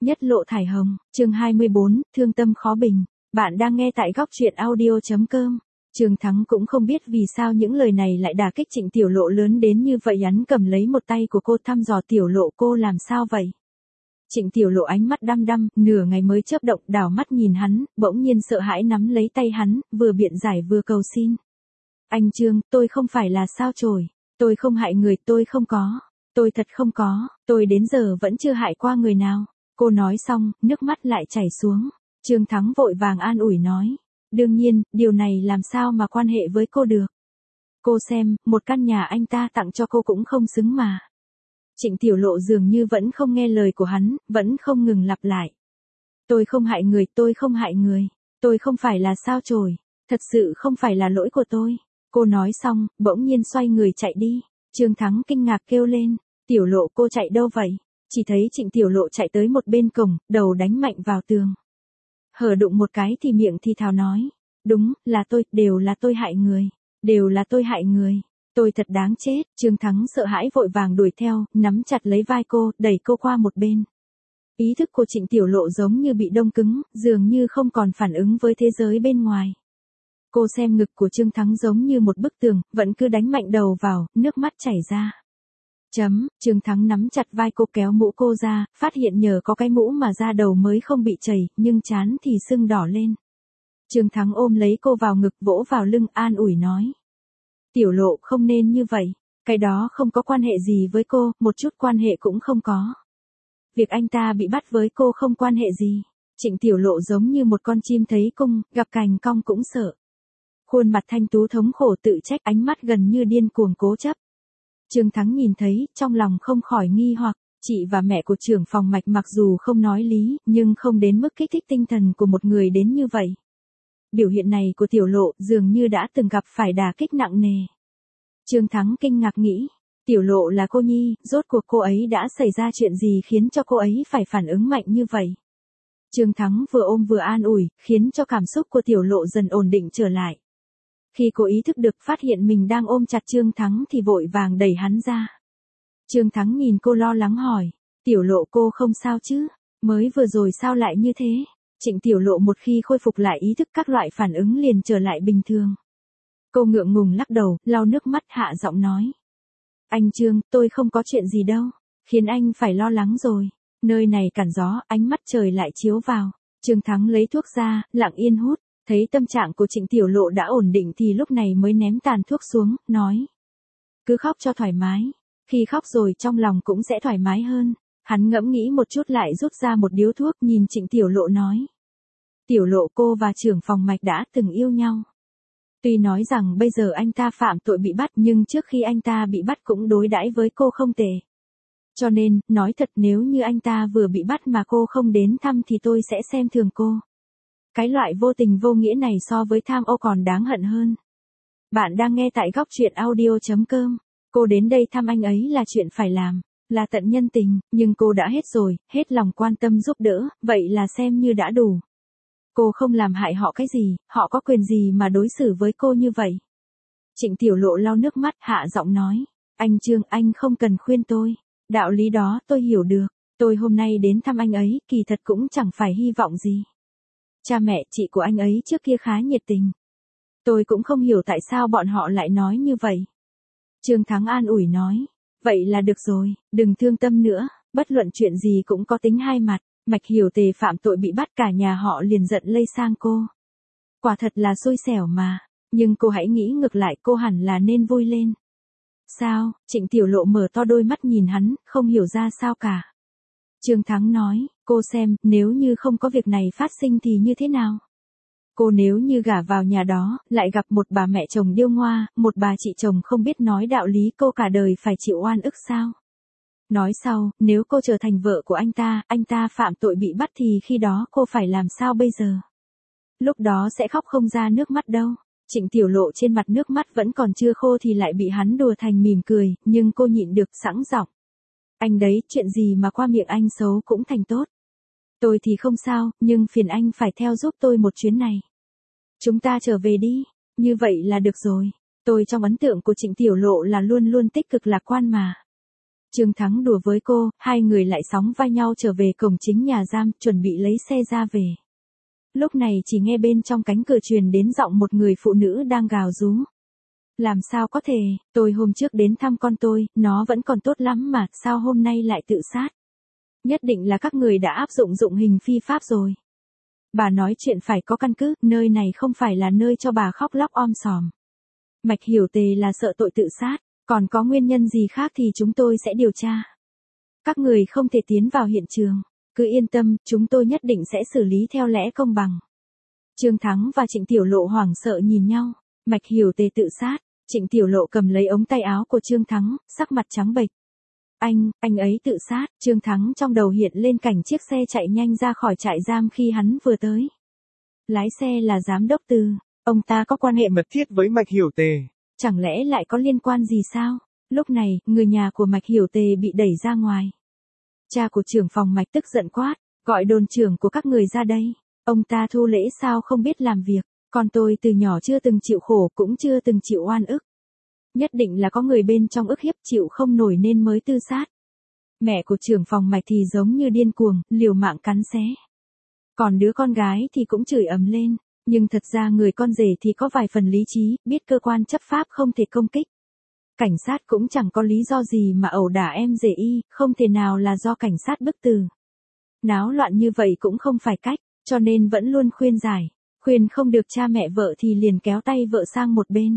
Nhất lộ thải hồng, chương 24, thương tâm khó bình. Bạn đang nghe tại góc truyện audio.com. Trương Thắng cũng không biết vì sao những lời này lại đả kích Trịnh Tiểu Lộ lớn đến như vậy. Hắn cầm lấy một tay của cô thăm dò Tiểu Lộ, cô làm sao vậy? Trịnh Tiểu Lộ ánh mắt đăm đăm, nửa ngày mới chớp động, đảo mắt nhìn hắn, bỗng nhiên sợ hãi nắm lấy tay hắn, vừa biện giải vừa cầu xin. Anh Trương, tôi không phải là sao chổi, tôi không hại người, tôi không có, tôi thật không có, tôi đến giờ vẫn chưa hại qua người nào. Cô nói xong, nước mắt lại chảy xuống. Trương Thắng vội vàng an ủi nói. Đương nhiên, điều này làm sao mà quan hệ với cô được. Cô xem, một căn nhà anh ta tặng cho cô cũng không xứng mà. Trịnh Tiểu Lộ dường như vẫn không nghe lời của hắn, vẫn không ngừng lặp lại. Tôi không hại người, tôi không hại người. Tôi không phải là sao chổi. Thật sự không phải là lỗi của tôi. Cô nói xong, bỗng nhiên xoay người chạy đi. Trương Thắng kinh ngạc kêu lên. Tiểu Lộ, cô chạy đâu vậy? Chỉ thấy Trịnh Tiểu Lộ chạy tới một bên cổng, đầu đánh mạnh vào tường. Hở đụng một cái thì miệng thì thào nói. Đúng, là tôi, đều là tôi hại người. Đều là tôi hại người. Tôi thật đáng chết. Trương Thắng sợ hãi vội vàng đuổi theo, nắm chặt lấy vai cô, đẩy cô qua một bên. Ý thức của Trịnh Tiểu Lộ giống như bị đông cứng, dường như không còn phản ứng với thế giới bên ngoài. Cô xem ngực của Trương Thắng giống như một bức tường, vẫn cứ đánh mạnh đầu vào, nước mắt chảy ra. Trương Thắng nắm chặt vai cô kéo mũ cô ra, phát hiện nhờ có cái mũ mà da đầu mới không bị chảy, nhưng trán thì sưng đỏ lên. Trương Thắng ôm lấy cô vào ngực, vỗ vào lưng, an ủi nói. Tiểu Lộ, không nên như vậy, cái đó không có quan hệ gì với cô, một chút quan hệ cũng không có. Việc anh ta bị bắt với cô không quan hệ gì. Trịnh Tiểu Lộ giống như một con chim thấy cung, gặp cành cong cũng sợ. Khuôn mặt thanh tú thống khổ tự trách, ánh mắt gần như điên cuồng cố chấp. Trương Thắng nhìn thấy, trong lòng không khỏi nghi hoặc, chị và mẹ của trưởng phòng Mạch mặc dù không nói lý, nhưng không đến mức kích thích tinh thần của một người đến như vậy. Biểu hiện này của Tiểu Lộ dường như đã từng gặp phải đả kích nặng nề. Trương Thắng kinh ngạc nghĩ, Tiểu Lộ là cô nhi, rốt cuộc cô ấy đã xảy ra chuyện gì khiến cho cô ấy phải phản ứng mạnh như vậy. Trương Thắng vừa ôm vừa an ủi, khiến cho cảm xúc của Tiểu Lộ dần ổn định trở lại. Khi cô ý thức được phát hiện mình đang ôm chặt Trương Thắng thì vội vàng đẩy hắn ra. Trương Thắng nhìn cô lo lắng hỏi, Tiểu Lộ, cô không sao chứ, mới vừa rồi sao lại như thế? Trịnh Tiểu Lộ một khi khôi phục lại ý thức các loại phản ứng liền trở lại bình thường. Cô ngượng ngùng lắc đầu, lau nước mắt, hạ giọng nói. Anh Trương, tôi không có chuyện gì đâu, khiến anh phải lo lắng rồi. Nơi này cản gió, ánh mắt trời lại chiếu vào. Trương Thắng lấy thuốc ra, lặng yên hút. Thấy tâm trạng của Trịnh Tiểu Lộ đã ổn định thì lúc này mới ném tàn thuốc xuống, nói. Cứ khóc cho thoải mái. Khi khóc rồi trong lòng cũng sẽ thoải mái hơn. Hắn ngẫm nghĩ một chút lại rút ra một điếu thuốc, nhìn Trịnh Tiểu Lộ nói. Tiểu Lộ, cô và trưởng phòng Mạch đã từng yêu nhau. Tuy nói rằng bây giờ anh ta phạm tội bị bắt, nhưng trước khi anh ta bị bắt cũng đối đãi với cô không tệ. Cho nên, nói thật, nếu như anh ta vừa bị bắt mà cô không đến thăm thì tôi sẽ xem thường cô. Cái loại vô tình vô nghĩa này so với tham ô còn đáng hận hơn. Bạn đang nghe tại góc truyện audio.com. Cô đến đây thăm anh ấy là chuyện phải làm, là tận nhân tình, nhưng cô đã hết rồi, hết lòng quan tâm giúp đỡ, vậy là xem như đã đủ. Cô không làm hại họ cái gì, họ có quyền gì mà đối xử với cô như vậy? Trịnh Tiểu Lộ lau nước mắt, hạ giọng nói. Anh Trương, anh không cần khuyên tôi. Đạo lý đó tôi hiểu được. Tôi hôm nay đến thăm anh ấy, kỳ thật cũng chẳng phải hy vọng gì. Cha mẹ, chị của anh ấy trước kia khá nhiệt tình. Tôi cũng không hiểu tại sao bọn họ lại nói như vậy. Trương Thắng an ủi nói. Vậy là được rồi, đừng thương tâm nữa, bất luận chuyện gì cũng có tính hai mặt. Mạch Hiểu Tề phạm tội bị bắt, cả nhà họ liền giận lây sang cô. Quả thật là xui xẻo mà, nhưng cô hãy nghĩ ngược lại, cô hẳn là nên vui lên. Sao? Trịnh Tiểu Lộ mở to đôi mắt nhìn hắn, không hiểu ra sao cả. Trương Thắng nói, cô xem, nếu như không có việc này phát sinh thì như thế nào? Cô nếu như gả vào nhà đó, lại gặp một bà mẹ chồng điêu ngoa, một bà chị chồng không biết nói đạo lý, cô cả đời phải chịu oan ức sao? Nói sau, nếu cô trở thành vợ của anh ta phạm tội bị bắt thì khi đó cô phải làm sao bây giờ? Lúc đó sẽ khóc không ra nước mắt đâu. Trịnh Tiểu Lộ trên mặt nước mắt vẫn còn chưa khô thì lại bị hắn đùa thành mỉm cười, nhưng cô nhịn được, sẵn giọng. Anh đấy, chuyện gì mà qua miệng anh xấu cũng thành tốt. Tôi thì không sao, nhưng phiền anh phải theo giúp tôi một chuyến này. Chúng ta trở về đi, như vậy là được rồi. Tôi trong ấn tượng của Trịnh Tiểu Lộ là luôn luôn tích cực lạc quan mà. Trương Thắng đùa với cô, hai người lại sóng vai nhau trở về cổng chính nhà giam, chuẩn bị lấy xe ra về. Lúc này chỉ nghe bên trong cánh cửa truyền đến giọng một người phụ nữ đang gào rú. Làm sao có thể, tôi hôm trước đến thăm con tôi, nó vẫn còn tốt lắm mà, sao hôm nay lại tự sát? Nhất định là các người đã áp dụng hình phi pháp rồi. Bà nói chuyện phải có căn cứ, nơi này không phải là nơi cho bà khóc lóc om sòm. Mạch Hiểu Tề là sợ tội tự sát, còn có nguyên nhân gì khác thì chúng tôi sẽ điều tra. Các người không thể tiến vào hiện trường, cứ yên tâm, chúng tôi nhất định sẽ xử lý theo lẽ công bằng. Trương Thắng và Trịnh Tiểu Lộ hoảng sợ nhìn nhau, Mạch Hiểu Tề tự sát, Trịnh Tiểu Lộ cầm lấy ống tay áo của Trương Thắng, sắc mặt trắng bệch. Anh ấy tự sát, Trương Thắng trong đầu hiện lên cảnh chiếc xe chạy nhanh ra khỏi trại giam khi hắn vừa tới. Lái xe là giám đốc Từ, ông ta có quan hệ mật thiết với Mạch Hiểu Tề. Chẳng lẽ lại có liên quan gì sao? Lúc này, người nhà của Mạch Hiểu Tề bị đẩy ra ngoài. Cha của trưởng phòng Mạch tức giận quát, gọi đồn trưởng của các người ra đây. Ông ta Thu Lễ sao không biết làm việc, còn tôi từ nhỏ chưa từng chịu khổ cũng chưa từng chịu oan ức. Nhất định là có người bên trong ức hiếp chịu không nổi nên mới tự sát. Mẹ của trưởng phòng Mạch thì giống như điên cuồng, liều mạng cắn xé. Còn đứa con gái thì cũng chửi ầm lên, nhưng thật ra người con rể thì có vài phần lý trí, biết cơ quan chấp pháp không thể công kích. Cảnh sát cũng chẳng có lý do gì mà ẩu đả em rể y, không thể nào là do cảnh sát bức tử. Náo loạn như vậy cũng không phải cách, cho nên vẫn luôn khuyên giải. Khuyên không được cha mẹ vợ thì liền kéo tay vợ sang một bên.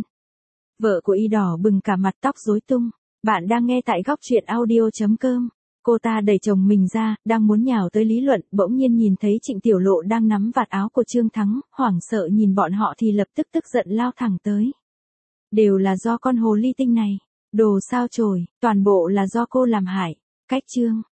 Vợ của y đỏ bừng cả mặt, tóc rối tung. Bạn đang nghe tại góc truyện audio.com. Cô ta đẩy chồng mình ra, đang muốn nhào tới lý luận, bỗng nhiên nhìn thấy Trịnh Tiểu Lộ đang nắm vạt áo của Trương Thắng, hoảng sợ nhìn bọn họ thì lập tức tức giận lao thẳng tới. Đều là do con hồ ly tinh này. Đồ sao chổi, toàn bộ là do cô làm hại. Cách chương.